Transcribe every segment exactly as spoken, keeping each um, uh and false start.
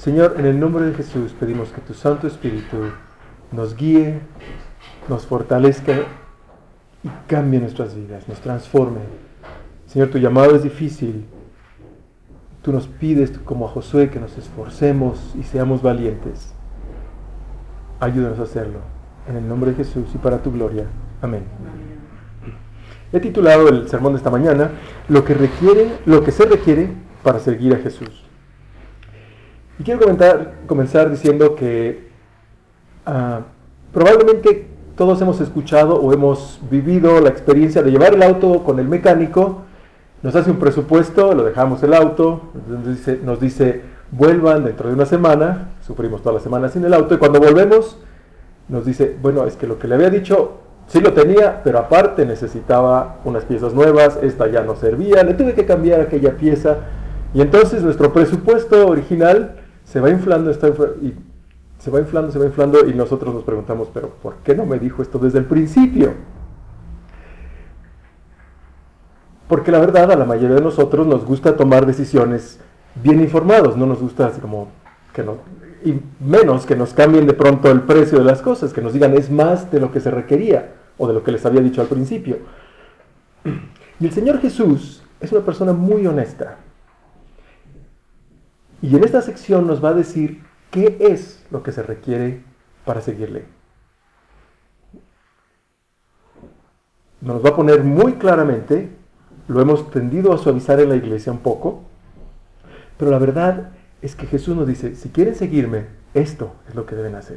Señor, en el nombre de Jesús pedimos que tu Santo Espíritu nos guíe, nos fortalezca y cambie nuestras vidas, nos transforme. Señor, tu llamado es difícil. Tú nos pides, como a Josué, que nos esforcemos y seamos valientes. Ayúdanos a hacerlo. En el nombre de Jesús y para tu gloria. Amén. He titulado el sermón de esta mañana, Lo que requiere, lo que se requiere para seguir a Jesús. Y quiero comentar, comenzar diciendo que uh, probablemente todos hemos escuchado o hemos vivido la experiencia de llevar el auto con el mecánico, nos hace un presupuesto, lo dejamos el auto, nos dice, nos dice vuelvan dentro de una semana, sufrimos toda la semana sin el auto, y cuando volvemos nos dice, bueno, es que lo que le había dicho sí lo tenía, pero aparte necesitaba unas piezas nuevas, esta ya no servía, le tuve que cambiar aquella pieza, y entonces nuestro presupuesto original se va inflando, está infla- y se va inflando, se va inflando, y nosotros nos preguntamos, pero ¿por qué no me dijo esto desde el principio? Porque la verdad, a la mayoría de nosotros nos gusta tomar decisiones bien informados, no nos gusta así como que no, y menos que nos cambien de pronto el precio de las cosas, que nos digan es más de lo que se requería, o de lo que les había dicho al principio. Y el Señor Jesús es una persona muy honesta. Y en esta sección nos va a decir qué es lo que se requiere para seguirle. Nos va a poner muy claramente, lo hemos tendido a suavizar en la iglesia un poco, pero la verdad es que Jesús nos dice, si quieren seguirme, esto es lo que deben hacer.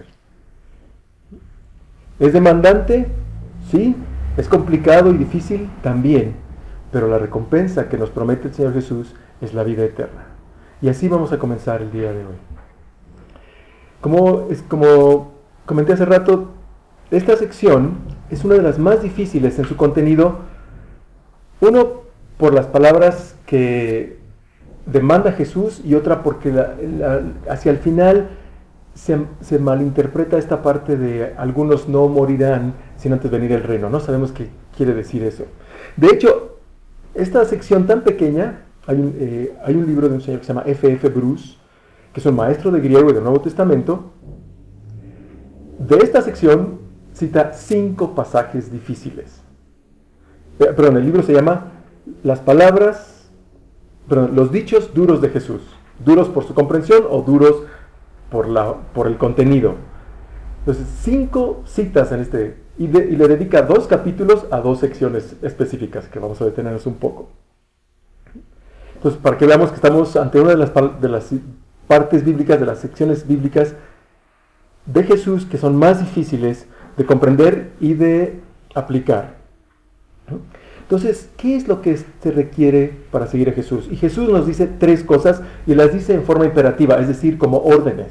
¿Es demandante? Sí. ¿Es complicado y difícil? También. Pero la recompensa que nos promete el Señor Jesús es la vida eterna. Y así vamos a comenzar el día de hoy. Como, es, como comenté hace rato, esta sección es una de las más difíciles en su contenido. Uno, por las palabras que demanda Jesús, y otra porque la, la, hacia el final se, se malinterpreta esta parte de algunos no morirán sin antes venir el reino. No sabemos qué quiere decir eso. De hecho, esta sección tan pequeña, hay un, eh, hay un libro de un señor que se llama F F Bruce, que es un maestro de griego y del Nuevo Testamento. De esta sección cita cinco pasajes difíciles. Eh, perdón, el libro se llama Las palabras, perdón, los dichos duros de Jesús. Duros por su comprensión o duros por, la, por el contenido. Entonces, cinco citas en este, y, de, y le dedica dos capítulos a dos secciones específicas que vamos a detenernos un poco. Entonces, para que veamos que estamos ante una de las, de las partes bíblicas, de las secciones bíblicas de Jesús que son más difíciles de comprender y de aplicar. Entonces, ¿qué es lo que se requiere para seguir a Jesús? Y Jesús nos dice tres cosas y las dice en forma imperativa, es decir, como órdenes.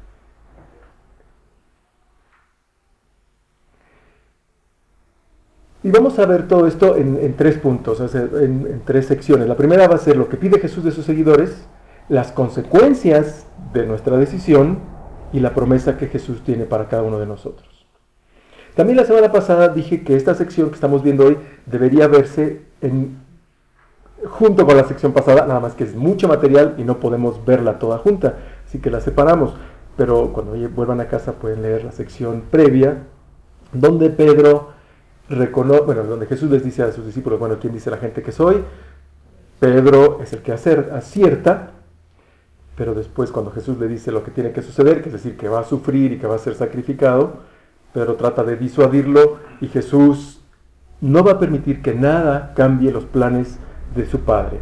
Y vamos a ver todo esto en, en tres puntos, o sea, en, en tres secciones. La primera va a ser lo que pide Jesús de sus seguidores, las consecuencias de nuestra decisión y la promesa que Jesús tiene para cada uno de nosotros. También la semana pasada dije que esta sección que estamos viendo hoy debería verse en, junto con la sección pasada, nada más que es mucho material y no podemos verla toda junta, así que la separamos. Pero cuando vuelvan a casa pueden leer la sección previa, donde Pedro reconoce, bueno, donde Jesús les dice a sus discípulos, bueno, ¿quién dice la gente que soy? Pedro es el que acer, acierta, pero después cuando Jesús le dice lo que tiene que suceder, que es decir, que va a sufrir y que va a ser sacrificado, Pedro trata de disuadirlo y Jesús no va a permitir que nada cambie los planes de su Padre.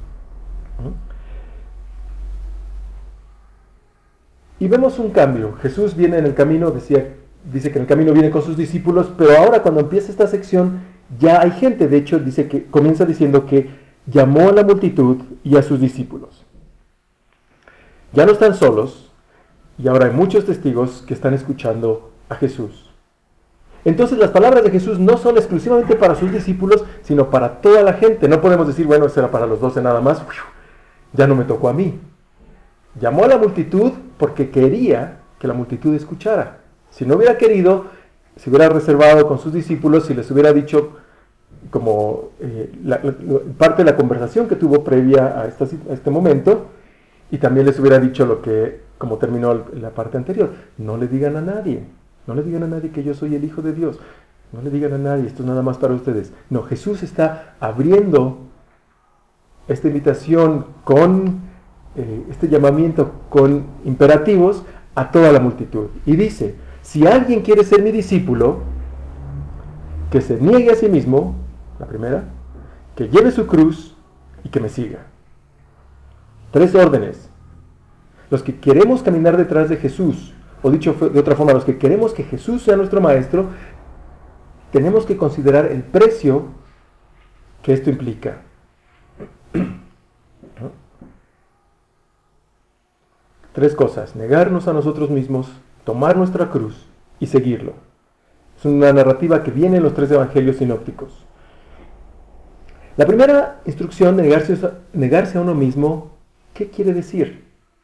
Y vemos un cambio. Jesús viene en el camino, decía, dice que en el camino viene con sus discípulos, pero ahora cuando empieza esta sección ya hay gente. De hecho, dice que comienza diciendo que llamó a la multitud y a sus discípulos. Ya no están solos y ahora hay muchos testigos que están escuchando a Jesús. Entonces las palabras de Jesús no son exclusivamente para sus discípulos, sino para toda la gente. No podemos decir, bueno, eso era para los doce nada más, ya no me tocó a mí. Llamó a la multitud porque quería que la multitud escuchara. Si no hubiera querido, se hubiera reservado con sus discípulos y les hubiera dicho como eh, la, la, parte de la conversación que tuvo previa a, esta, a este momento, y también les hubiera dicho lo que como terminó la parte anterior. No le digan a nadie, no le digan a nadie que yo soy el Hijo de Dios. No le digan a nadie, esto es nada más para ustedes. No, Jesús está abriendo esta invitación con eh, este llamamiento con imperativos a toda la multitud. Y dice, si alguien quiere ser mi discípulo, que se niegue a sí mismo, la primera, que lleve su cruz y que me siga. Tres órdenes. Los que queremos caminar detrás de Jesús, o dicho de otra forma, los que queremos que Jesús sea nuestro maestro, tenemos que considerar el precio que esto implica. Tres cosas: negarnos a nosotros mismos, tomar nuestra cruz y seguirlo. Es una narrativa que viene en los tres evangelios sinópticos. La primera instrucción, negarse, negarse a uno mismo, ¿qué quiere decir?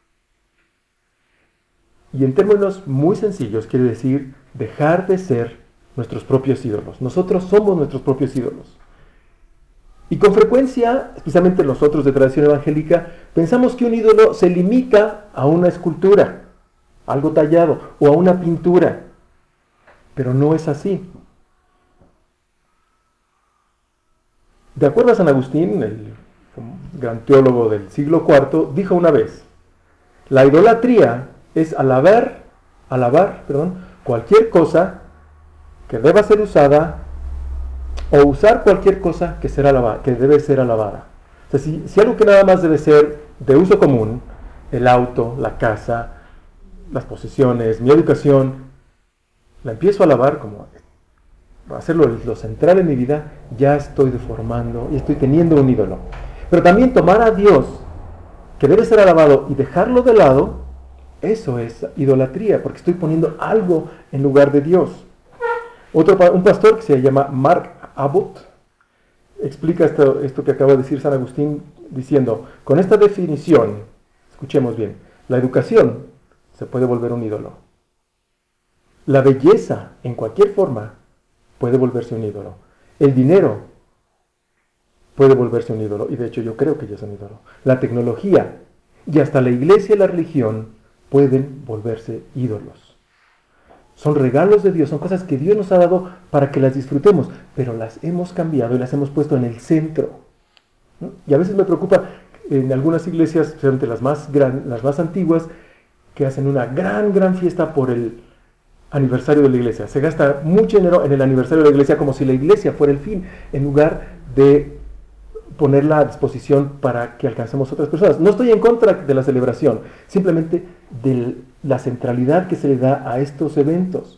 Y en términos muy sencillos quiere decir dejar de ser nuestros propios ídolos. Nosotros somos nuestros propios ídolos. Y con frecuencia, especialmente nosotros de tradición evangélica, pensamos que un ídolo se limita a una escultura, algo tallado, o a una pintura. Pero no es así. De acuerdo a San Agustín, el gran teólogo del siglo cuarto, dijo una vez: la idolatría es alabar, alabar, perdón, cualquier cosa que deba ser usada, o usar cualquier cosa que, ser alabada, que debe ser alabada. O sea, si, si algo que nada más debe ser de uso común, el auto, la casa, las posesiones, mi educación, la empiezo a alabar como hacerlo lo central en mi vida, ya estoy deformando y estoy teniendo un ídolo. Pero también tomar a Dios, que debe ser alabado, y dejarlo de lado, eso es idolatría, porque estoy poniendo algo en lugar de Dios. Otro, un pastor que se llama Mark Abbott explica esto, esto que acaba de decir San Agustín, diciendo, con esta definición, escuchemos bien, la educación se puede volver un ídolo. La belleza, en cualquier forma, puede volverse un ídolo. El dinero puede volverse un ídolo, y de hecho yo creo que ya es un ídolo. La tecnología y hasta la iglesia y la religión pueden volverse ídolos. Son regalos de Dios, son cosas que Dios nos ha dado para que las disfrutemos, pero las hemos cambiado y las hemos puesto en el centro, ¿no? Y a veces me preocupa en algunas iglesias, especialmente las más, gran, las más antiguas, que hacen una gran, gran fiesta por el aniversario de la iglesia. Se gasta mucho dinero en el aniversario de la iglesia como si la iglesia fuera el fin, en lugar de ponerla a disposición para que alcancemos otras personas. No estoy en contra de la celebración, simplemente de la centralidad que se le da a estos eventos.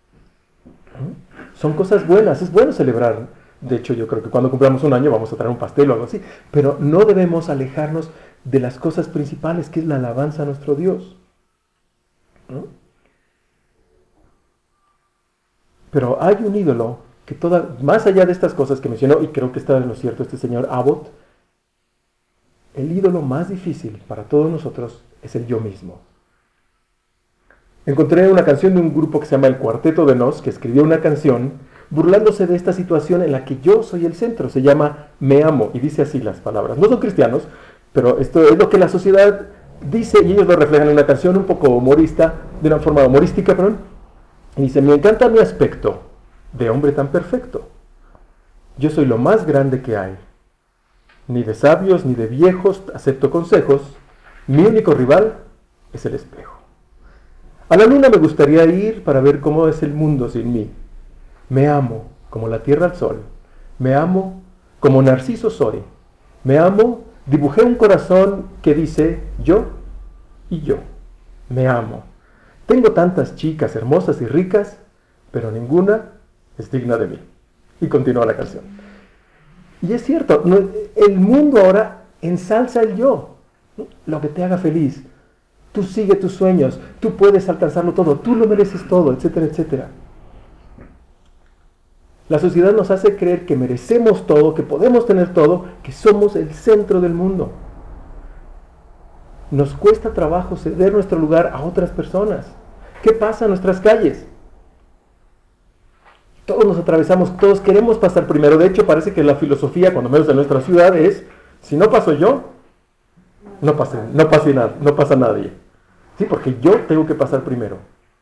Son cosas buenas, es bueno celebrar. De hecho, yo creo que cuando cumplamos un año vamos a traer un pastel o algo así, pero no debemos alejarnos de las cosas principales, que es la alabanza a nuestro Dios, ¿no? Pero hay un ídolo que toda, más allá de estas cosas que mencionó, y creo que está en lo cierto este señor Abbott, el ídolo más difícil para todos nosotros es el yo mismo. Encontré una canción de un grupo que se llama El Cuarteto de Nos, que escribió una canción burlándose de esta situación en la que yo soy el centro. Se llama Me Amo, y dice así las palabras. No son cristianos, pero esto es lo que la sociedad dice, y ellos lo reflejan en una canción un poco humorista, de una forma humorística, perdón. Y dice: me encanta mi aspecto de hombre tan perfecto. Yo soy lo más grande que hay. Ni de sabios ni de viejos acepto consejos. Mi único rival es el espejo. A la luna me gustaría ir para ver cómo es el mundo sin mí. Me amo como la tierra al sol. Me amo como Narciso soy. Me amo, dibujé un corazón que dice yo y yo. Me amo. Tengo tantas chicas hermosas y ricas, pero ninguna es digna de mí. Y continúa la canción. Y es cierto, no, el mundo ahora ensalza el yo, lo que te haga feliz. Tú sigue tus sueños, tú puedes alcanzarlo todo, tú lo mereces todo, etcétera, etcétera. La sociedad nos hace creer que merecemos todo, que podemos tener todo, que somos el centro del mundo. Nos cuesta trabajo ceder nuestro lugar a otras personas. ¿Qué pasa en nuestras calles? Todos nos atravesamos, todos queremos pasar primero. De hecho, parece que la filosofía, cuando menos en nuestra ciudad, es: si no paso yo, no pasa, no pasa nada, no pasa nadie. Sí, porque yo tengo que pasar primero.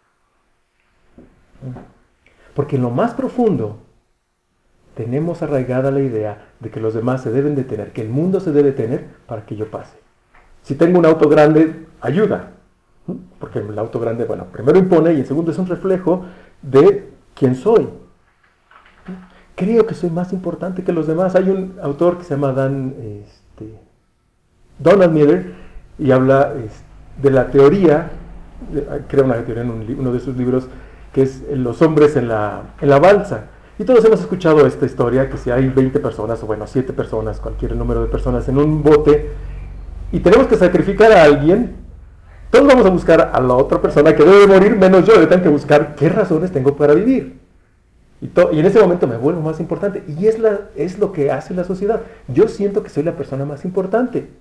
Porque en lo más profundo tenemos arraigada la idea de que los demás se deben detener, que el mundo se debe detener para que yo pase. Si tengo un auto grande, ayuda. Porque el auto grande, bueno, primero impone y en segundo es un reflejo de quién soy. Creo que soy más importante que los demás. Hay un autor que se llama Dan, este, Donald Miller y habla este, de la teoría, crea una teoría en un, uno de sus libros, que es los hombres en la, en la balsa. Y todos hemos escuchado esta historia, que si hay veinte personas, o bueno, siete personas, cualquier número de personas en un bote, y tenemos que sacrificar a alguien, todos vamos a buscar a la otra persona que debe morir, menos yo. Yo tengo que buscar qué razones tengo para vivir. Y, to, y en ese momento me vuelvo más importante. Y es, la, es lo que hace la sociedad. Yo siento que soy la persona más importante.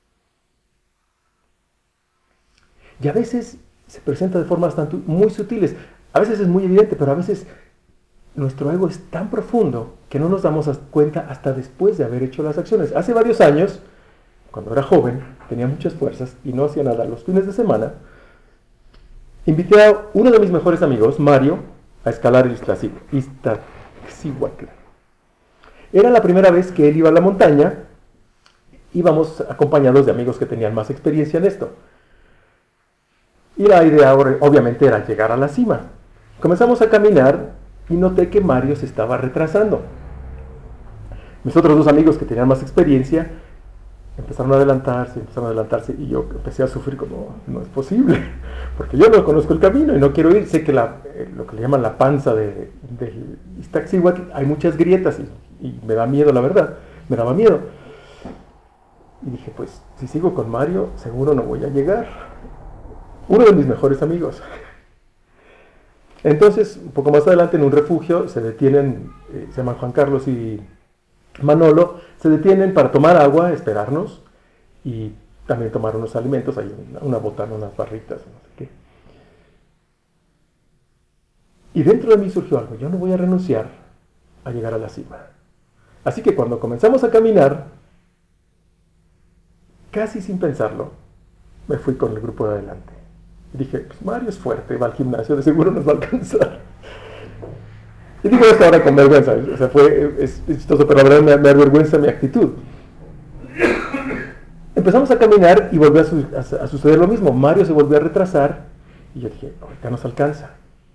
Y a veces se presenta de formas tan, muy sutiles. A veces es muy evidente, pero a veces nuestro ego es tan profundo que no nos damos cuenta hasta después de haber hecho las acciones. Hace varios años, cuando era joven, tenía muchas fuerzas y no hacía nada los fines de semana, invité a uno de mis mejores amigos, Mario, a escalar el Iztaccíhuatl. Era la primera vez que él iba a la montaña. Íbamos acompañados de amigos que tenían más experiencia en esto. Y la idea, obviamente, era llegar a la cima. Comenzamos a caminar y noté que Mario se estaba retrasando. Mis otros dos amigos que tenían más experiencia empezaron a adelantarse, empezaron a adelantarse y yo empecé a sufrir como, no es posible, porque yo no conozco el camino y no quiero ir. Sé que la, eh, lo que le llaman la panza de, de Iztaccíhuatl, hay muchas grietas y, y me da miedo, la verdad, me daba miedo. Y dije, pues, si sigo con Mario, seguro no voy a llegar. Uno de mis mejores amigos. Entonces, un poco más adelante, en un refugio, se detienen, eh, se llaman Juan Carlos y Manolo, se detienen para tomar agua, esperarnos y también tomar unos alimentos. Hay una, una botana, unas barritas, no sé qué. Y dentro de mí surgió algo: yo no voy a renunciar a llegar a la cima. Así que cuando comenzamos a caminar, casi sin pensarlo, me fui con el grupo de adelante. Y dije, pues Mario es fuerte, va al gimnasio, de seguro nos va a alcanzar. Y digo esto ahora con vergüenza, o sea, fue, es, es chistoso, pero la verdad me, me avergüenza mi actitud. Empezamos a caminar y volvió a, su, a, a suceder lo mismo. Mario se volvió a retrasar y yo dije, ahorita nos alcanza.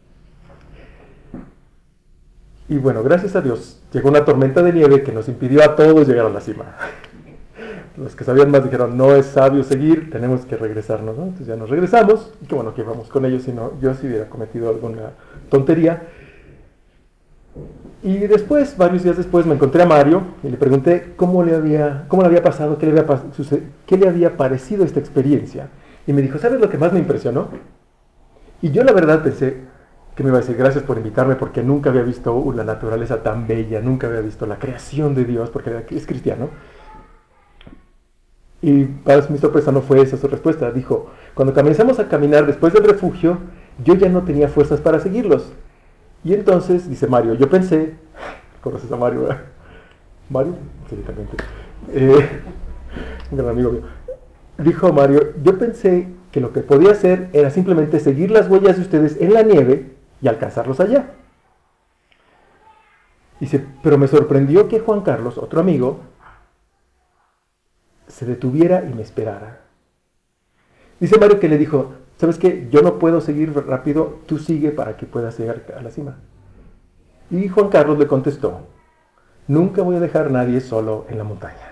Y bueno, gracias a Dios, llegó una tormenta de nieve que nos impidió a todos llegar a la cima. Los que sabían más dijeron, no es sabio seguir, tenemos que regresarnos, ¿no? Entonces ya nos regresamos, y qué bueno que vamos con ellos, si no, yo sí hubiera cometido alguna tontería. Y después, varios días después, me encontré a Mario y le pregunté cómo le había, cómo le había pasado, qué le había, qué le había parecido esta experiencia. Y me dijo, ¿sabes lo que más me impresionó? Y yo la verdad pensé que me iba a decir, gracias por invitarme, porque nunca había visto una naturaleza tan bella, nunca había visto la creación de Dios, porque es cristiano. Y para mi sorpresa no fue esa su respuesta. Dijo, cuando comenzamos a caminar después del refugio, yo ya no tenía fuerzas para seguirlos. Y entonces, dice Mario, yo pensé, ¿conoces a Mario, verdad? ¿Mario? Sí, también. Eh, un gran amigo mío. Dijo Mario, yo pensé que lo que podía hacer era simplemente seguir las huellas de ustedes en la nieve y alcanzarlos allá. Dice, pero me sorprendió que Juan Carlos, otro amigo, se detuviera y me esperara. Dice Mario que le dijo, ¿sabes qué? Yo no puedo seguir rápido, tú sigue para que puedas llegar a la cima. Y Juan Carlos le contestó, nunca voy a dejar a nadie solo en la montaña.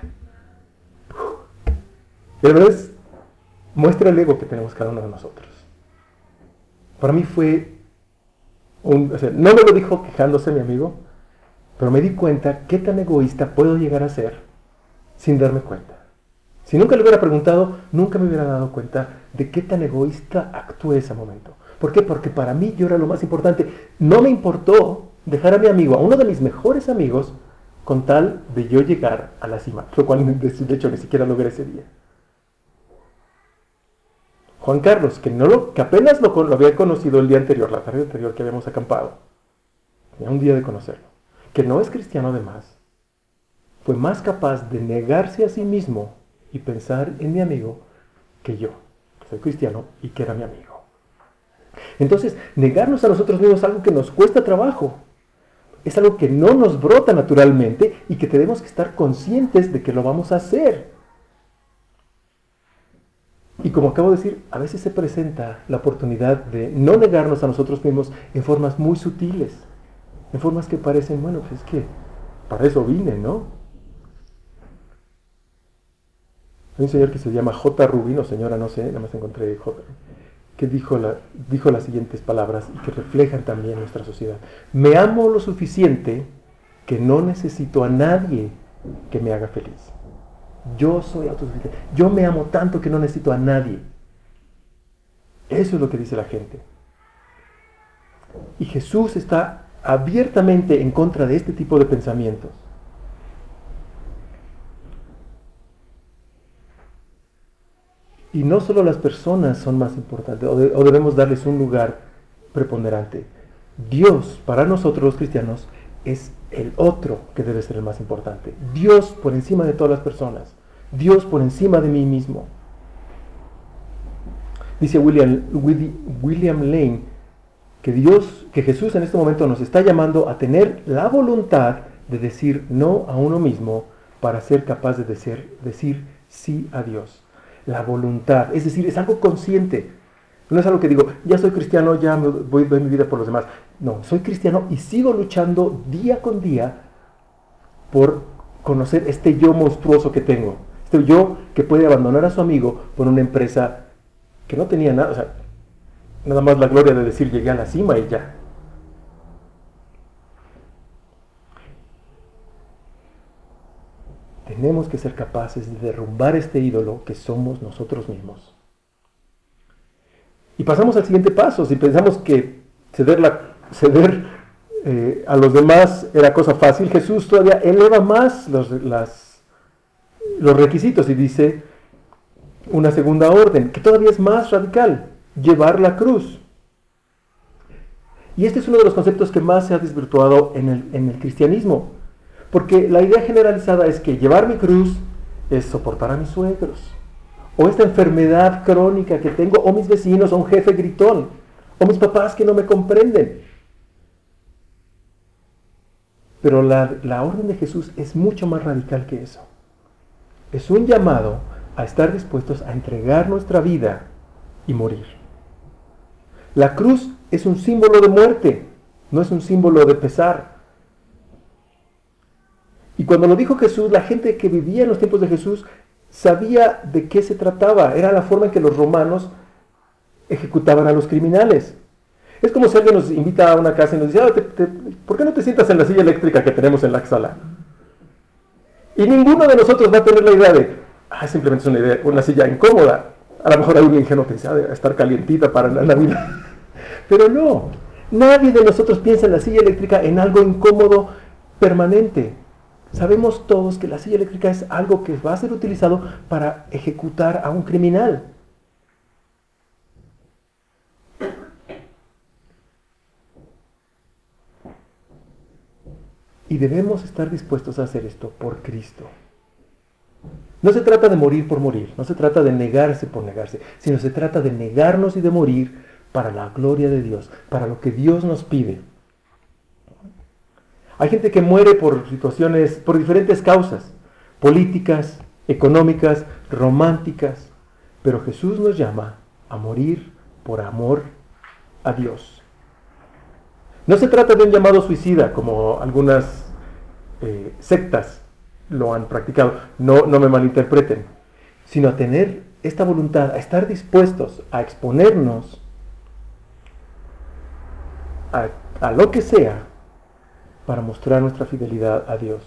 Y la verdad es, muestra el ego que tenemos cada uno de nosotros. Para mí fue, un, o sea, no me lo dijo quejándose mi amigo, pero me di cuenta qué tan egoísta puedo llegar a ser sin darme cuenta. Si nunca le hubiera preguntado, nunca me hubiera dado cuenta de qué tan egoísta actué ese momento. ¿Por qué? Porque para mí yo era lo más importante. No me importó dejar a mi amigo, a uno de mis mejores amigos, con tal de yo llegar a la cima, lo cual de hecho ni siquiera logré ese día. Juan Carlos, que, no lo, que apenas lo, lo había conocido el día anterior, la tarde anterior que habíamos acampado, tenía un día de conocerlo, que no es cristiano además, fue más capaz de negarse a sí mismo y pensar en mi amigo que yo. soy cristiano y que era mi amigo. Entonces, negarnos a nosotros mismos es algo que nos cuesta trabajo. Es algo que no nos brota naturalmente y que tenemos que estar conscientes de que lo vamos a hacer. Y como acabo de decir, a veces se presenta la oportunidad de no negarnos a nosotros mismos en formas muy sutiles, en formas que parecen, bueno, pues es que para eso vine, ¿no? Hay un señor que se llama J. Rubin, o señora, no sé, nada más encontré J. que dijo, la, dijo las siguientes palabras y que reflejan también nuestra sociedad. Me amo lo suficiente que no necesito a nadie que me haga feliz. Yo soy autosuficiente. Yo me amo tanto que no necesito a nadie. Eso es lo que dice la gente. Y Jesús está abiertamente en contra de este tipo de pensamientos. Y no solo las personas son más importantes, o, de, o debemos darles un lugar preponderante. Dios, para nosotros los cristianos, es el otro que debe ser el más importante. Dios por encima de todas las personas. Dios por encima de mí mismo. Dice William, William Lane que Dios, que Jesús en este momento nos está llamando a tener la voluntad de decir no a uno mismo para ser capaz de decir, decir sí a Dios. La voluntad, es decir, es algo consciente. No es algo que digo, ya soy cristiano, ya me voy, doy mi vida por los demás. No, soy cristiano y sigo luchando día con día por conocer este yo monstruoso que tengo. Este yo que puede abandonar a su amigo por una empresa que no tenía nada, o sea, nada más la gloria de decir llegué a la cima y ya. Tenemos que ser capaces de derrumbar este ídolo que somos nosotros mismos. Y pasamos al siguiente paso. Si pensamos que ceder, la, ceder eh, a los demás era cosa fácil, Jesús todavía eleva más los, las, los requisitos y dice una segunda orden, que todavía es más radical, llevar la cruz. Y este es uno de los conceptos que más se ha desvirtuado en el, en el cristianismo. Porque la idea generalizada es que llevar mi cruz es soportar a mis suegros, o esta enfermedad crónica que tengo, o mis vecinos, o un jefe gritón, o mis papás que no me comprenden. Pero la, la orden de Jesús es mucho más radical que eso. Es un llamado a estar dispuestos a entregar nuestra vida y morir. La cruz es un símbolo de muerte, no es un símbolo de pesar. Y cuando lo dijo Jesús, la gente que vivía en los tiempos de Jesús sabía de qué se trataba. Era la forma en que los romanos ejecutaban a los criminales. Es como si alguien nos invita a una casa y nos dice, ah, te, te, ¿por qué no te sientas en la silla eléctrica que tenemos en la sala? Y ninguno de nosotros va a tener la idea de, ah, simplemente es una, idea, una silla incómoda. A lo mejor hay un ingenuo que dice, ah, debe estar calientita para la Navidad. Pero no, nadie de nosotros piensa en la silla eléctrica en algo incómodo permanente. Sabemos todos que la silla eléctrica es algo que va a ser utilizado para ejecutar a un criminal. Y debemos estar dispuestos a hacer esto por Cristo. No se trata de morir por morir, no se trata de negarse por negarse, sino se trata de negarnos y de morir para la gloria de Dios, para lo que Dios nos pide. Hay gente que muere por situaciones, por diferentes causas, políticas, económicas, románticas, pero Jesús nos llama a morir por amor a Dios. No se trata de un llamado suicida, como algunas eh, sectas lo han practicado, no, no me malinterpreten, sino a tener esta voluntad, a estar dispuestos a exponernos a, a lo que sea, para mostrar nuestra fidelidad a Dios.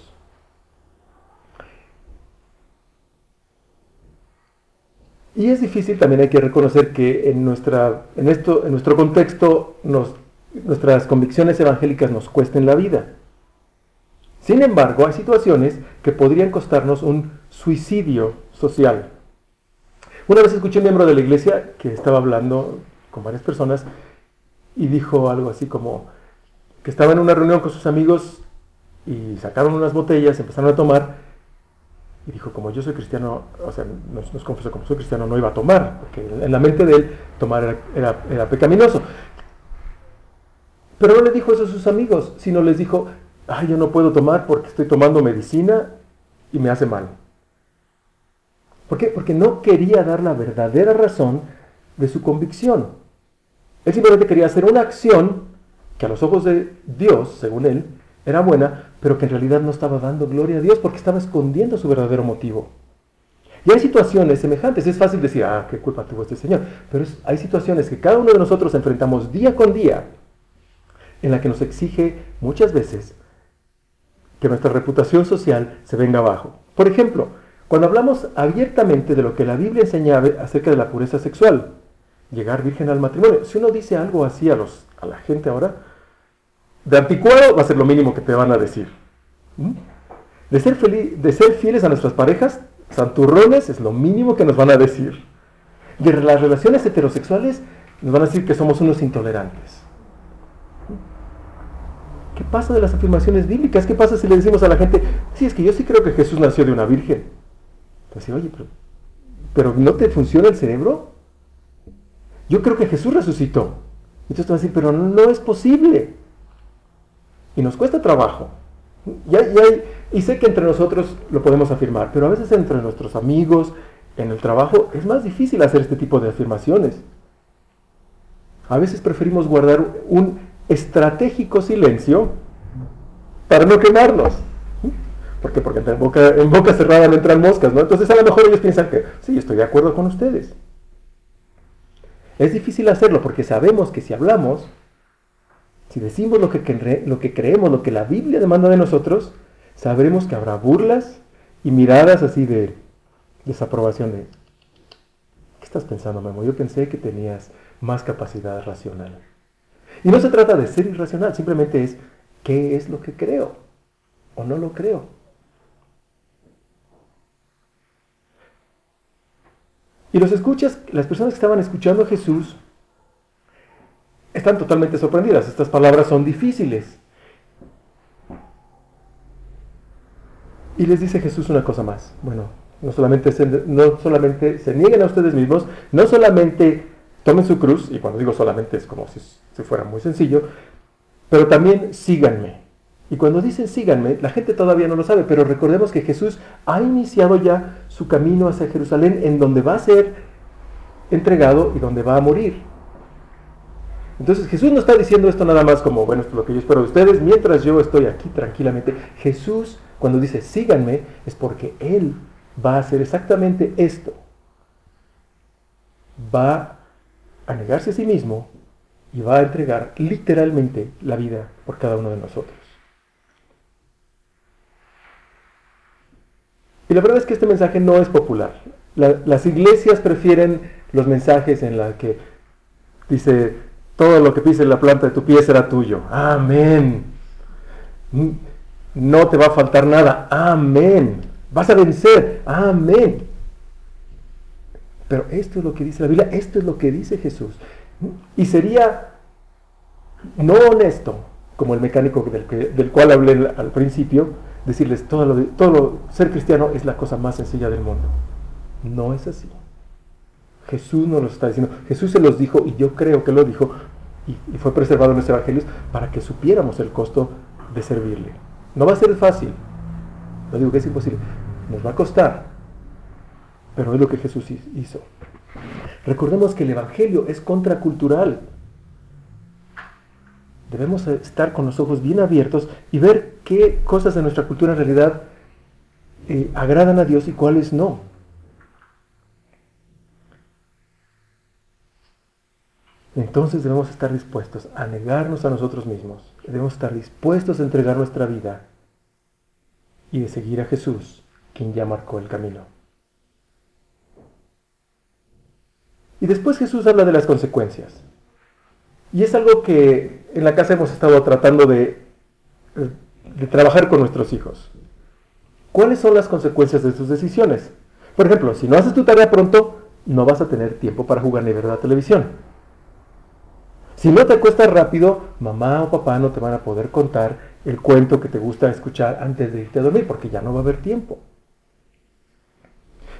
Y es difícil, también hay que reconocer que en, nuestra, en, esto, en nuestro contexto nos, nuestras convicciones evangélicas nos cuesten la vida. Sin embargo, hay situaciones que podrían costarnos un suicidio social. Una vez escuché a un miembro de la iglesia que estaba hablando con varias personas y dijo algo así como que estaba en una reunión con sus amigos y sacaron unas botellas, empezaron a tomar Y dijo, como yo soy cristiano, o sea, nos, nos confesó, como soy cristiano no iba a tomar, porque en la mente de él tomar era, era, era pecaminoso. Pero no le dijo eso a sus amigos, sino les dijo, ay, yo no puedo tomar porque estoy tomando medicina y me hace mal. ¿Por qué? Porque no quería dar la verdadera razón de su convicción. Él simplemente quería hacer una acción que a los ojos de Dios, según él, era buena, pero que en realidad no estaba dando gloria a Dios porque estaba escondiendo su verdadero motivo. Y hay situaciones semejantes. Es fácil decir, ah, qué culpa tuvo este señor. Pero es, hay situaciones que cada uno de nosotros enfrentamos día con día, en la que nos exige muchas veces que nuestra reputación social se venga abajo. Por ejemplo, cuando hablamos abiertamente de lo que la Biblia enseña acerca de la pureza sexual, llegar virgen al matrimonio, si uno dice algo así a, los, a la gente ahora, de anticuado va a ser lo mínimo que te van a decir. ¿Mm? De ser, feliz, de ser fieles a nuestras parejas, santurrones, es lo mínimo que nos van a decir. De las relaciones heterosexuales, nos van a decir que somos unos intolerantes. ¿Qué pasa de las afirmaciones bíblicas? ¿Qué pasa si le decimos a la gente, sí, es que yo sí creo que Jesús nació de una virgen? Entonces, oye, pero, pero ¿no te funciona el cerebro? Yo creo que Jesús resucitó. Entonces te vas a decir, pero no, no es posible. Y nos cuesta trabajo. Y, hay, y, hay, y sé que entre nosotros lo podemos afirmar, pero a veces entre nuestros amigos, en el trabajo, es más difícil hacer este tipo de afirmaciones. A veces preferimos guardar un estratégico silencio para no quemarnos. ¿Por qué? Porque en boca, en boca cerrada no entran moscas, ¿no? Entonces a lo mejor ellos piensan que, sí, estoy de acuerdo con ustedes. Es difícil hacerlo porque sabemos que si hablamos, si decimos lo que, cre lo que creemos, lo que la Biblia demanda de nosotros, sabremos que habrá burlas y miradas así de desaprobación de, ¿qué estás pensando, Memo? Yo pensé que tenías más capacidad racional. Y no se trata de ser irracional, simplemente es, ¿qué es lo que creo? ¿O no lo creo? Y los escuchas, las personas que estaban escuchando a Jesús, están totalmente sorprendidas. Estas palabras son difíciles. Y les dice Jesús una cosa más. Bueno, no solamente se, no solamente se nieguen a ustedes mismos, no solamente tomen su cruz, y cuando digo solamente es como si, si fuera muy sencillo, pero también síganme. Y cuando dicen síganme, la gente todavía no lo sabe, pero recordemos que Jesús ha iniciado ya su camino hacia Jerusalén, en donde va a ser entregado y donde va a morir. Entonces Jesús no está diciendo esto nada más como, bueno, esto es lo que yo espero de ustedes, mientras yo estoy aquí tranquilamente. Jesús, cuando dice síganme, es porque Él va a hacer exactamente esto. Va a negarse a sí mismo y va a entregar literalmente la vida por cada uno de nosotros. Y la verdad es que este mensaje no es popular. La, las iglesias prefieren los mensajes en los que dice, todo lo que pise la planta de tu pie será tuyo. Amén. No te va a faltar nada. Amén. Vas a vencer. Amén. Pero esto es lo que dice la Biblia, esto es lo que dice Jesús. Y sería no honesto, como el mecánico del, que, del cual hablé al principio, decirles todo lo, de, todo lo, ser cristiano es la cosa más sencilla del mundo. No es así. Jesús nos lo está diciendo. Jesús se los dijo, y yo creo que lo dijo, y, y fue preservado en los evangelios, para que supiéramos el costo de servirle. No va a ser fácil. No digo que es imposible. Nos va a costar. Pero es lo que Jesús hizo. Recordemos que el evangelio es contracultural. Debemos estar con los ojos bien abiertos y ver qué cosas de nuestra cultura en realidad eh, agradan a Dios y cuáles no. Entonces debemos estar dispuestos a negarnos a nosotros mismos. Debemos estar dispuestos a entregar nuestra vida y de seguir a Jesús, quien ya marcó el camino. Y después Jesús habla de las consecuencias. Y es algo que en la casa hemos estado tratando de, de trabajar con nuestros hijos. ¿Cuáles son las consecuencias de tus decisiones? Por ejemplo, si no haces tu tarea pronto, no vas a tener tiempo para jugar ni ver la televisión. Si no te acuestas rápido, mamá o papá no te van a poder contar el cuento que te gusta escuchar antes de irte a dormir, porque ya no va a haber tiempo.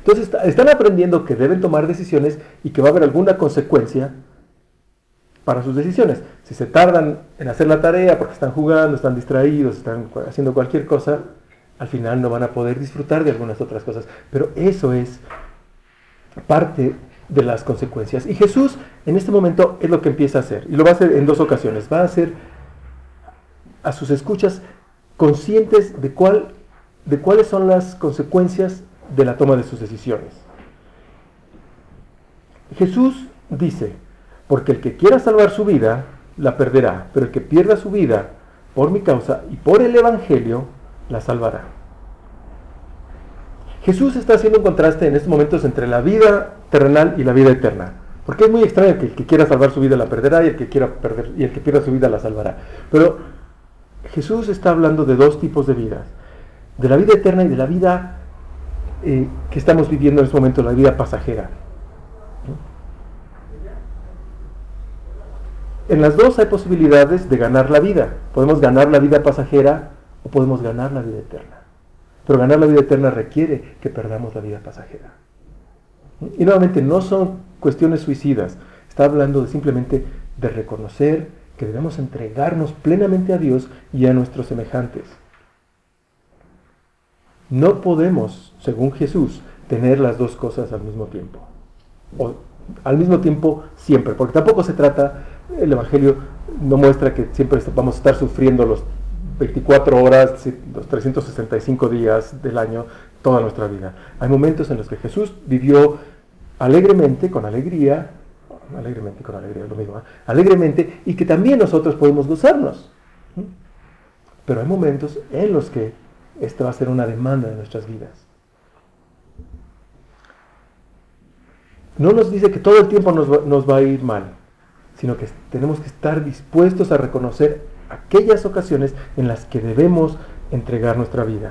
Entonces están aprendiendo que deben tomar decisiones y que va a haber alguna consecuencia para sus decisiones. Si se tardan en hacer la tarea porque están jugando, están distraídos, están haciendo cualquier cosa, al final no van a poder disfrutar de algunas otras cosas. Pero eso es parte de las consecuencias. Y Jesús en este momento es lo que empieza a hacer. Y lo va a hacer en dos ocasiones. Va a hacer a sus escuchas conscientes de, cuál, de cuáles son las consecuencias de la toma de sus decisiones. Jesús dice, porque el que quiera salvar su vida, la perderá, pero el que pierda su vida por mi causa y por el Evangelio, la salvará. Jesús está haciendo un contraste en estos momentos entre la vida terrenal y la vida eterna. Porque es muy extraño que el que quiera salvar su vida la perderá y el que quiera perder y el que pierda su vida la salvará. Pero Jesús está hablando de dos tipos de vidas, de la vida eterna y de la vida eh, que estamos viviendo en este momento, la vida pasajera. En las dos hay posibilidades de ganar la vida. Podemos ganar la vida pasajera o podemos ganar la vida eterna. Pero ganar la vida eterna requiere que perdamos la vida pasajera. Y nuevamente, no son cuestiones suicidas. Está hablando de simplemente de reconocer que debemos entregarnos plenamente a Dios y a nuestros semejantes. No podemos, según Jesús, tener las dos cosas al mismo tiempo. O al mismo tiempo siempre, porque tampoco se trata, el Evangelio no muestra que siempre vamos a estar sufriendo los veinticuatro horas, los trescientos sesenta y cinco días del año, toda nuestra vida. Hay momentos en los que Jesús vivió alegremente, con alegría, alegremente, con alegría, lo mismo, ¿eh? alegremente, y que también nosotros podemos gozarnos. ¿Mm? Pero hay momentos en los que esta va a ser una demanda de nuestras vidas. No nos dice que todo el tiempo nos va, nos va a ir mal, sino que tenemos que estar dispuestos a reconocer aquellas ocasiones en las que debemos entregar nuestra vida.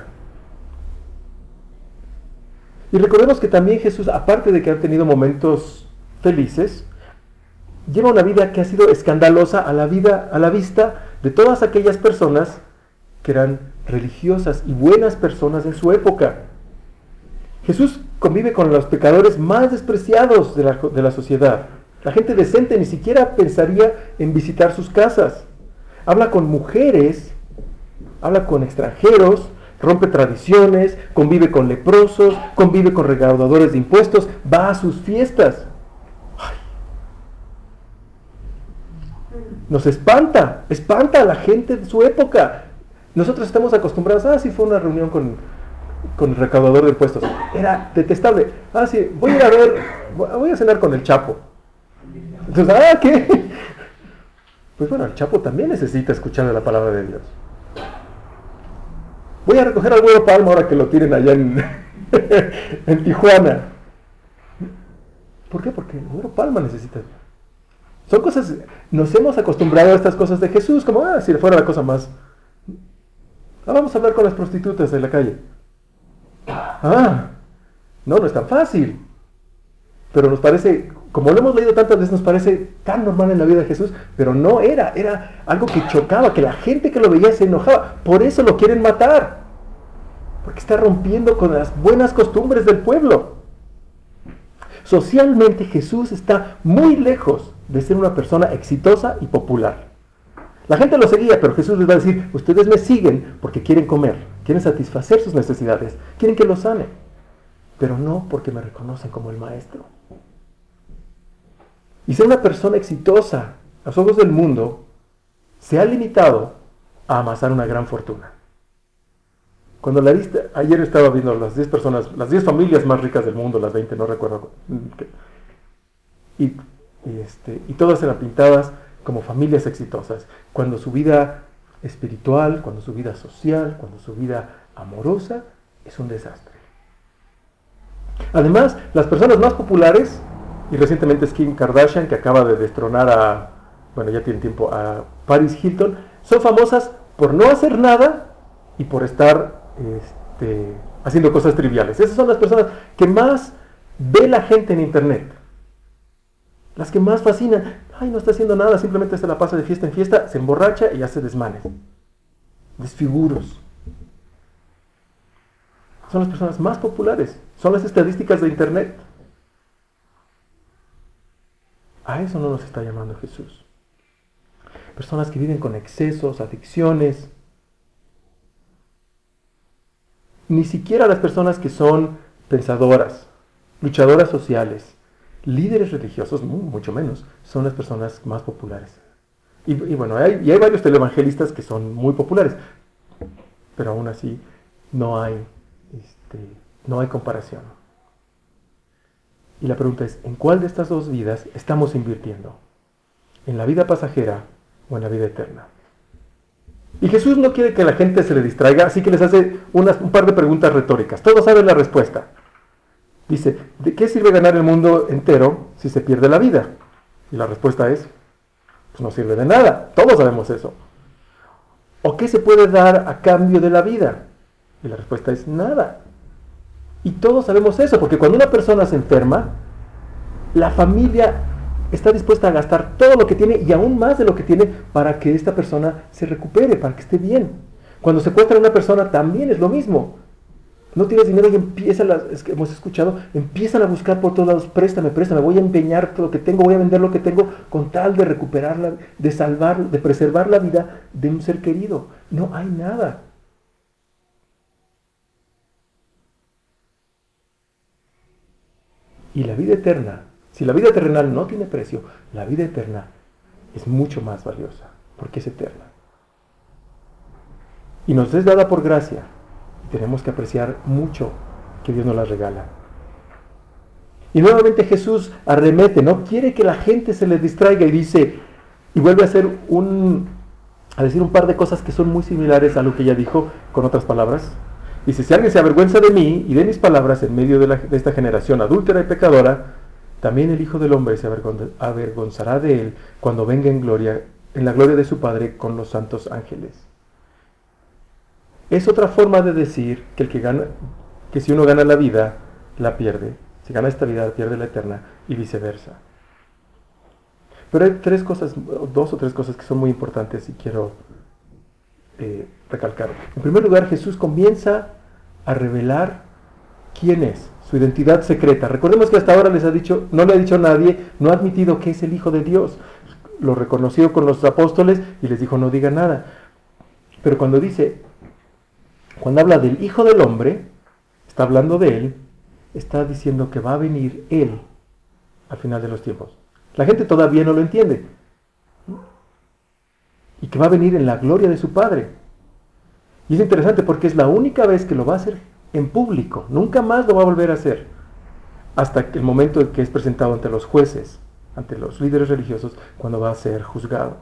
Y recordemos que también Jesús, aparte de que ha tenido momentos felices, lleva una vida que ha sido escandalosa a la vida, a la vista de todas aquellas personas que eran religiosas y buenas personas en su época. Jesús convive con los pecadores más despreciados de la, de la sociedad. La gente decente ni siquiera pensaría en visitar sus casas. Habla con mujeres, habla con extranjeros, rompe tradiciones, convive con leprosos, convive con recaudadores de impuestos, va a sus fiestas. Ay. Nos espanta, espanta a la gente de su época. Nosotros estamos acostumbrados, ah, sí fue una reunión con, con el recaudador de impuestos. Era detestable. Ah, sí, voy a ir a ver, voy a cenar con el Chapo. Entonces, ah, ¿qué? Pues bueno, el Chapo también necesita escuchar la palabra de Dios. Voy a recoger al Güero Palma ahora que lo tienen allá en, en Tijuana. ¿Por qué? Porque el Güero Palma necesita. Son cosas, nos hemos acostumbrado a estas cosas de Jesús, como, ah, si fuera la cosa más. Ah, vamos a hablar con las prostitutas de la calle. Ah, no, no es tan fácil. Pero nos parece, como lo hemos leído tantas veces, nos parece tan normal en la vida de Jesús, pero no era, era algo que chocaba, que la gente que lo veía se enojaba. Por eso lo quieren matar, porque está rompiendo con las buenas costumbres del pueblo. Socialmente Jesús está muy lejos de ser una persona exitosa y popular. La gente lo seguía, pero Jesús les va a decir, ustedes me siguen porque quieren comer, quieren satisfacer sus necesidades, quieren que los sane, pero no porque me reconocen como el maestro. Y ser una persona exitosa a los ojos del mundo se ha limitado a amasar una gran fortuna. Cuando la lista, ayer estaba viendo las diez personas, las diez familias más ricas del mundo, las veinte, no recuerdo, y, y, este, y todas eran pintadas como familias exitosas, cuando su vida espiritual, cuando su vida social, cuando su vida amorosa es un desastre. Además, las personas más populares, y recientemente es Kim Kardashian, que acaba de destronar a, bueno, ya tiene tiempo, a Paris Hilton, son famosas por no hacer nada y por estar este, haciendo cosas triviales. Esas son las personas que más ve la gente en internet. Las que más fascinan. Ay, no está haciendo nada, simplemente se la pasa de fiesta en fiesta, se emborracha y hace desmanes. Desfiguros. Son las personas más populares. Son las estadísticas de Internet. A eso no nos está llamando Jesús. Personas que viven con excesos, adicciones. Ni siquiera las personas que son pensadoras, luchadoras sociales, líderes religiosos, mucho menos, son las personas más populares. Y, y bueno, hay, y hay varios televangelistas que son muy populares, pero aún así no hay, este, no hay comparación. Y la pregunta es, ¿en cuál de estas dos vidas estamos invirtiendo? ¿En la vida pasajera o en la vida eterna? Y Jesús no quiere que la gente se le distraiga, así que les hace unas, un par de preguntas retóricas. Todos saben la respuesta. Dice, ¿de qué sirve ganar el mundo entero si se pierde la vida? Y la respuesta es, pues no sirve de nada. Todos sabemos eso. ¿O qué se puede dar a cambio de la vida? Y la respuesta es nada. Y todos sabemos eso, porque cuando una persona se enferma, la familia está dispuesta a gastar todo lo que tiene y aún más de lo que tiene para que esta persona se recupere, para que esté bien. Cuando secuestran a una persona también es lo mismo. No tienes dinero y empiezan, las, es que hemos escuchado, empiezan a buscar por todos lados, préstame, préstame, voy a empeñar todo lo que tengo, voy a vender lo que tengo con tal de recuperarla, de salvar, de preservar la vida de un ser querido. No hay nada. Y la vida eterna, si la vida terrenal no tiene precio, la vida eterna es mucho más valiosa, porque es eterna. Y nos es dada por gracia. Tenemos que apreciar mucho que Dios nos la regala. Y nuevamente Jesús arremete, no quiere que la gente se le distraiga y dice, y vuelve a hacer un, a decir un par de cosas que son muy similares a lo que ella dijo con otras palabras. Dice, si alguien se avergüenza de mí y de mis palabras en medio de, la, de esta generación adúltera y pecadora, también el Hijo del Hombre se avergonzará de él cuando venga en gloria, en la gloria de su Padre con los santos ángeles. Es otra forma de decir que el que gana, que si uno gana la vida, la pierde. Si gana esta vida, pierde la eterna y viceversa. Pero hay tres cosas, dos o tres cosas que son muy importantes y quiero eh, recalcar. En primer lugar, Jesús comienza a revelar quién es, su identidad secreta. Recordemos que hasta ahora les ha dicho, no le ha dicho a nadie, no ha admitido que es el Hijo de Dios. Lo reconoció con los apóstoles y les dijo no diga nada. Pero cuando dice, cuando habla del Hijo del Hombre, está hablando de Él, está diciendo que va a venir Él al final de los tiempos. La gente todavía no lo entiende. Y que va a venir en la gloria de su Padre. Y es interesante porque es la única vez que lo va a hacer en público. Nunca más lo va a volver a hacer. Hasta el momento en que es presentado ante los jueces, ante los líderes religiosos, cuando va a ser juzgado.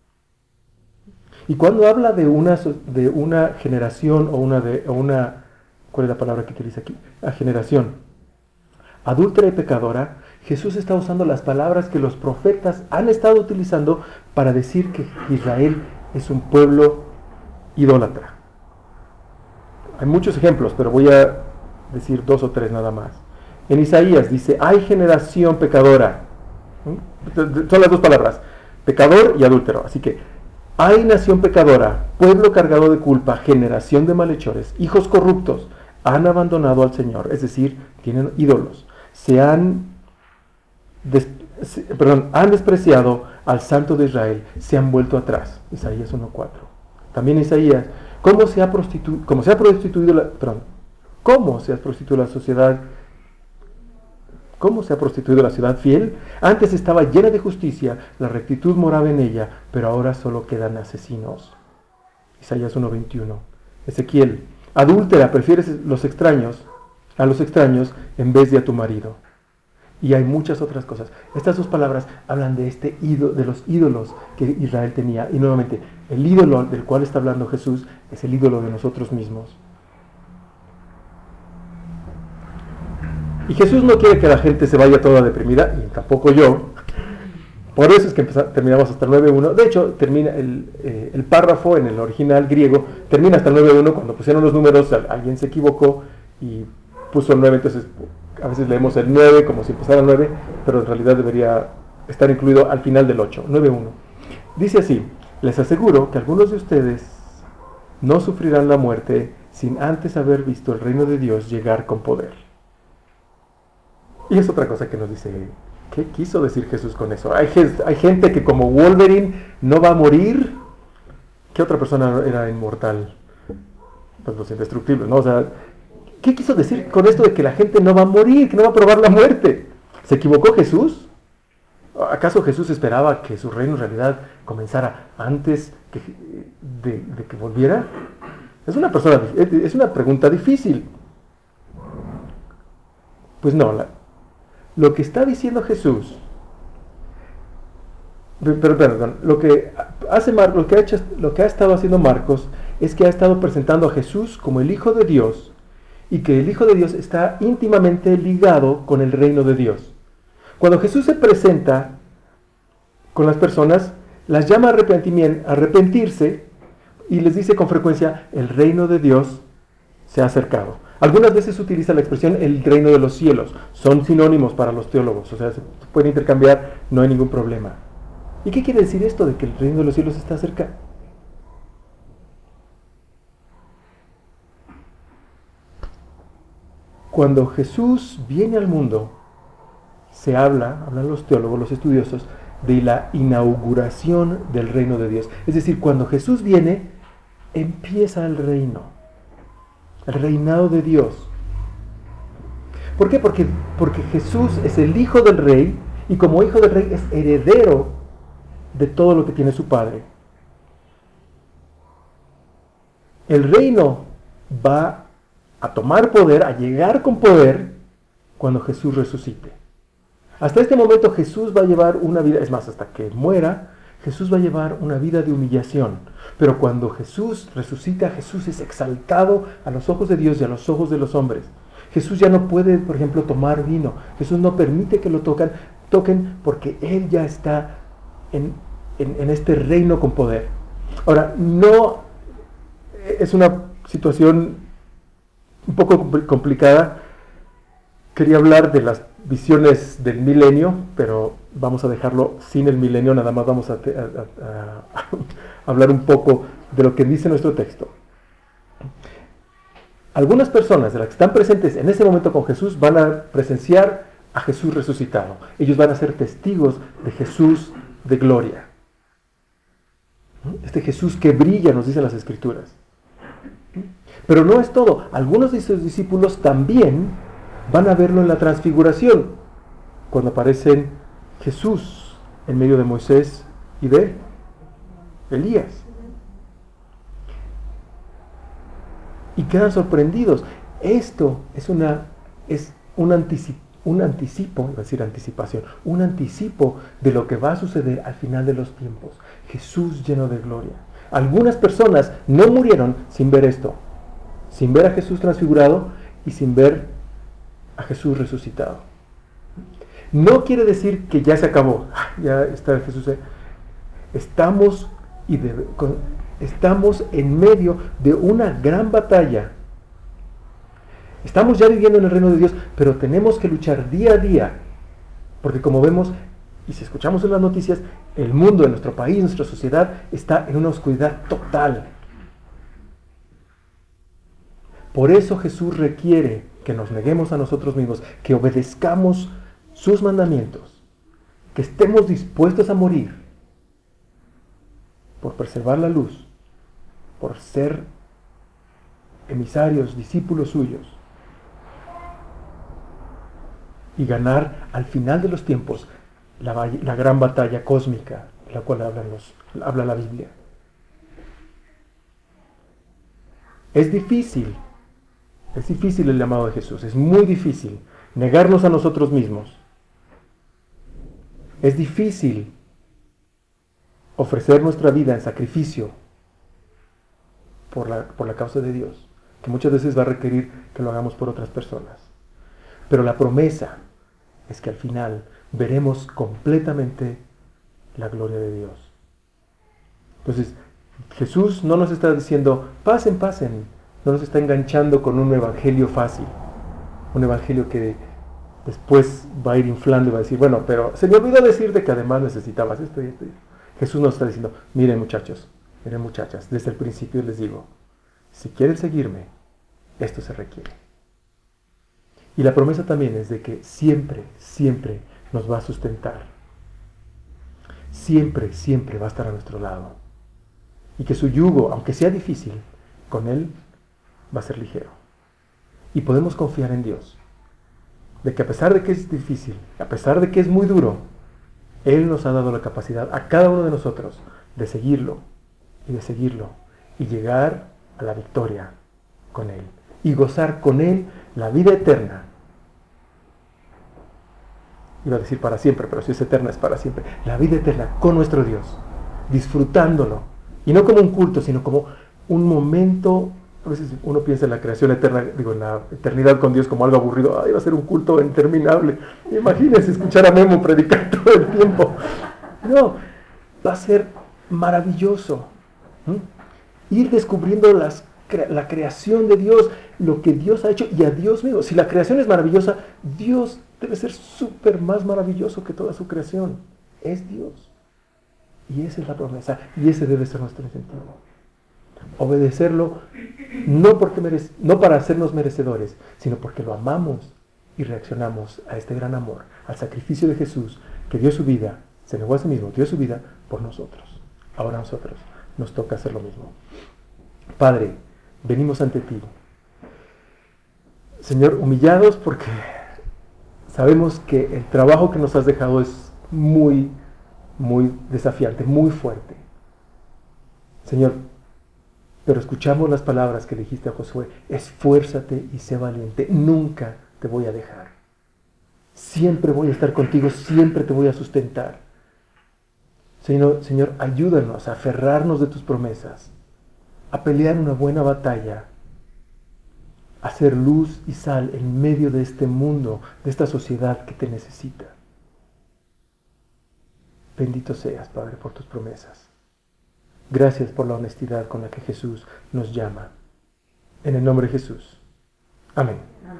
Y cuando habla de una, de una generación o una, de, o una, ¿cuál es la palabra que utiliza aquí? La generación adúltera y pecadora, Jesús está usando las palabras que los profetas han estado utilizando para decir que Israel es un pueblo idólatra. Hay muchos ejemplos, pero voy a decir dos o tres nada más. En Isaías dice, hay generación pecadora. Son las dos palabras, pecador y adúltero. Así que, hay nación pecadora, pueblo cargado de culpa, generación de malhechores, hijos corruptos, han abandonado al Señor, es decir, tienen ídolos, se han, des, se, perdón, han despreciado al Santo de Israel, se han vuelto atrás. Isaías uno cuatro. También Isaías, ¿cómo se ha prostituido, cómo se ha prostituido la, perdón, cómo se ha prostituido la sociedad? ¿Cómo se ha prostituido la ciudad fiel? Antes estaba llena de justicia, la rectitud moraba en ella, pero ahora solo quedan asesinos. Isaías uno veintiuno. Ezequiel, adúltera, prefieres los extraños, a los extraños en vez de a tu marido. Y hay muchas otras cosas. Estas dos palabras hablan de, este ídolo, de los ídolos que Israel tenía. Y nuevamente, el ídolo del cual está hablando Jesús es el ídolo de nosotros mismos. Y Jesús no quiere que la gente se vaya toda deprimida, y tampoco yo. Por eso es que empezamos, terminamos hasta el nueve uno. De hecho, termina el, eh, el párrafo en el original griego, termina hasta el nueve uno. Cuando pusieron los números, alguien se equivocó y puso el nueve, entonces a veces leemos el nueve como si empezara el nueve, pero en realidad debería estar incluido al final del ocho, nueve uno. Dice así, les aseguro que algunos de ustedes no sufrirán la muerte sin antes haber visto el reino de Dios llegar con poder. Y es otra cosa que nos dice, ¿qué quiso decir Jesús con eso? Hay, hay gente que como Wolverine no va a morir. ¿Qué otra persona era inmortal? Pues los indestructibles, ¿no? O sea, ¿qué quiso decir con esto de que la gente no va a morir, que no va a probar la muerte? ¿Se equivocó Jesús? ¿Acaso Jesús esperaba que su reino en realidad comenzara antes que, de, de que volviera? Es una, persona, es una pregunta difícil. Pues no, la, lo que está diciendo Jesús, perdón, perdón, lo que hace Mar, lo que ha hecho, lo que ha estado haciendo Marcos es que ha estado presentando a Jesús como el Hijo de Dios y que el Hijo de Dios está íntimamente ligado con el reino de Dios. Cuando Jesús se presenta con las personas, las llama a arrepentirse y les dice con frecuencia, el reino de Dios se ha acercado. Algunas veces utiliza la expresión el reino de los cielos. Son sinónimos para los teólogos, o sea, se pueden intercambiar, no hay ningún problema. ¿Y qué quiere decir esto de que el reino de los cielos está cerca? Cuando Jesús viene al mundo, se habla, hablan los teólogos, los estudiosos, de la inauguración del reino de Dios. Es decir, cuando Jesús viene, empieza el reino, el reinado de Dios. ¿Por qué? Porque, porque Jesús es el Hijo del Rey y como Hijo del Rey es heredero de todo lo que tiene su Padre. El reino va a tomar poder, a llegar con poder, cuando Jesús resucite. Hasta este momento Jesús va a llevar una vida, es más, hasta que muera, Jesús va a llevar una vida de humillación. Pero cuando Jesús resucita, Jesús es exaltado a los ojos de Dios y a los ojos de los hombres. Jesús ya no puede, por ejemplo, tomar vino. Jesús no permite que lo toquen, toquen porque Él ya está en, en, en este reino con poder. Ahora, no es una situación un poco complicada. Quería hablar de las visiones del milenio, pero vamos a dejarlo sin el milenio, nada más vamos a, a, a, a hablar un poco de lo que dice nuestro texto. Algunas personas de las que están presentes en ese momento con Jesús van a presenciar a Jesús resucitado. Ellos van a ser testigos de Jesús de gloria. Este Jesús que brilla, nos dicen las Escrituras. Pero no es todo. Algunos de sus discípulos también van a verlo en la transfiguración, cuando aparecen Jesús en medio de Moisés y de Elías. Y quedan sorprendidos. Esto es, una, es un, anticipo, un anticipo, iba a decir anticipación, un anticipo de lo que va a suceder al final de los tiempos. Jesús lleno de gloria. Algunas personas no murieron sin ver esto, sin ver a Jesús transfigurado y sin ver a Jesús resucitado. No quiere decir que ya se acabó, ya está Jesús. Estamos, y de, con, estamos en medio de una gran batalla. Estamos ya viviendo en el reino de Dios, pero tenemos que luchar día a día, porque como vemos, y si escuchamos en las noticias, el mundo, en nuestro país, nuestra sociedad, está en una oscuridad total. Por eso Jesús requiere que nos neguemos a nosotros mismos, que obedezcamos sus mandamientos, que estemos dispuestos a morir por preservar la luz, por ser emisarios, discípulos suyos, y ganar al final de los tiempos la, la gran batalla cósmica de la cual hablan los, habla la Biblia. Es difícil. Es difícil el llamado de Jesús, es muy difícil negarnos a nosotros mismos. Es difícil ofrecer nuestra vida en sacrificio por la, por la causa de Dios, que muchas veces va a requerir que lo hagamos por otras personas. Pero la promesa es que al final veremos completamente la gloria de Dios. Entonces, Jesús no nos está diciendo, pasen, pasen. No nos está enganchando con un evangelio fácil. Un evangelio que después va a ir inflando y va a decir, bueno, pero se me olvidó decirte que además necesitabas esto y esto. Jesús nos está diciendo, miren muchachos, miren muchachas, desde el principio les digo, si quieren seguirme, esto se requiere. Y la promesa también es de que siempre, siempre nos va a sustentar. Siempre, siempre va a estar a nuestro lado. Y que su yugo, aunque sea difícil, con Él va a ser ligero. Y podemos confiar en Dios. De que a pesar de que es difícil, a pesar de que es muy duro, Él nos ha dado la capacidad a cada uno de nosotros de seguirlo y de seguirlo y llegar a la victoria con Él y gozar con Él la vida eterna. Iba a decir para siempre, pero si es eterna es para siempre. La vida eterna con nuestro Dios, disfrutándolo. Y no como un culto, sino como un momento. A veces uno piensa en la creación eterna, digo, en la eternidad con Dios como algo aburrido. Ay, va a ser un culto interminable. Imagínense escuchar a Memo predicar todo el tiempo. No, va a ser maravilloso. ¿Mm? Ir descubriendo las, la creación de Dios, lo que Dios ha hecho y a Dios mismo. Si la creación es maravillosa, Dios debe ser súper más maravilloso que toda su creación. Es Dios. Y esa es la promesa. Y ese debe ser nuestro incentivo. Obedecerlo no, porque merece, no para hacernos merecedores, sino porque lo amamos y reaccionamos a este gran amor, al sacrificio de Jesús, que dio su vida, se negó a sí mismo, dio su vida por nosotros. Ahora a nosotros nos toca hacer lo mismo. Padre, venimos ante ti, Señor, humillados porque sabemos que el trabajo que nos has dejado es muy, muy desafiante, muy fuerte. Señor, pero escuchamos las palabras que dijiste a Josué: esfuérzate y sé valiente, nunca te voy a dejar. Siempre voy a estar contigo, siempre te voy a sustentar. Señor, Señor, ayúdanos a aferrarnos de tus promesas, a pelear una buena batalla, a ser luz y sal en medio de este mundo, de esta sociedad que te necesita. Bendito seas, Padre, por tus promesas. Gracias por la honestidad con la que Jesús nos llama. En el nombre de Jesús. Amén.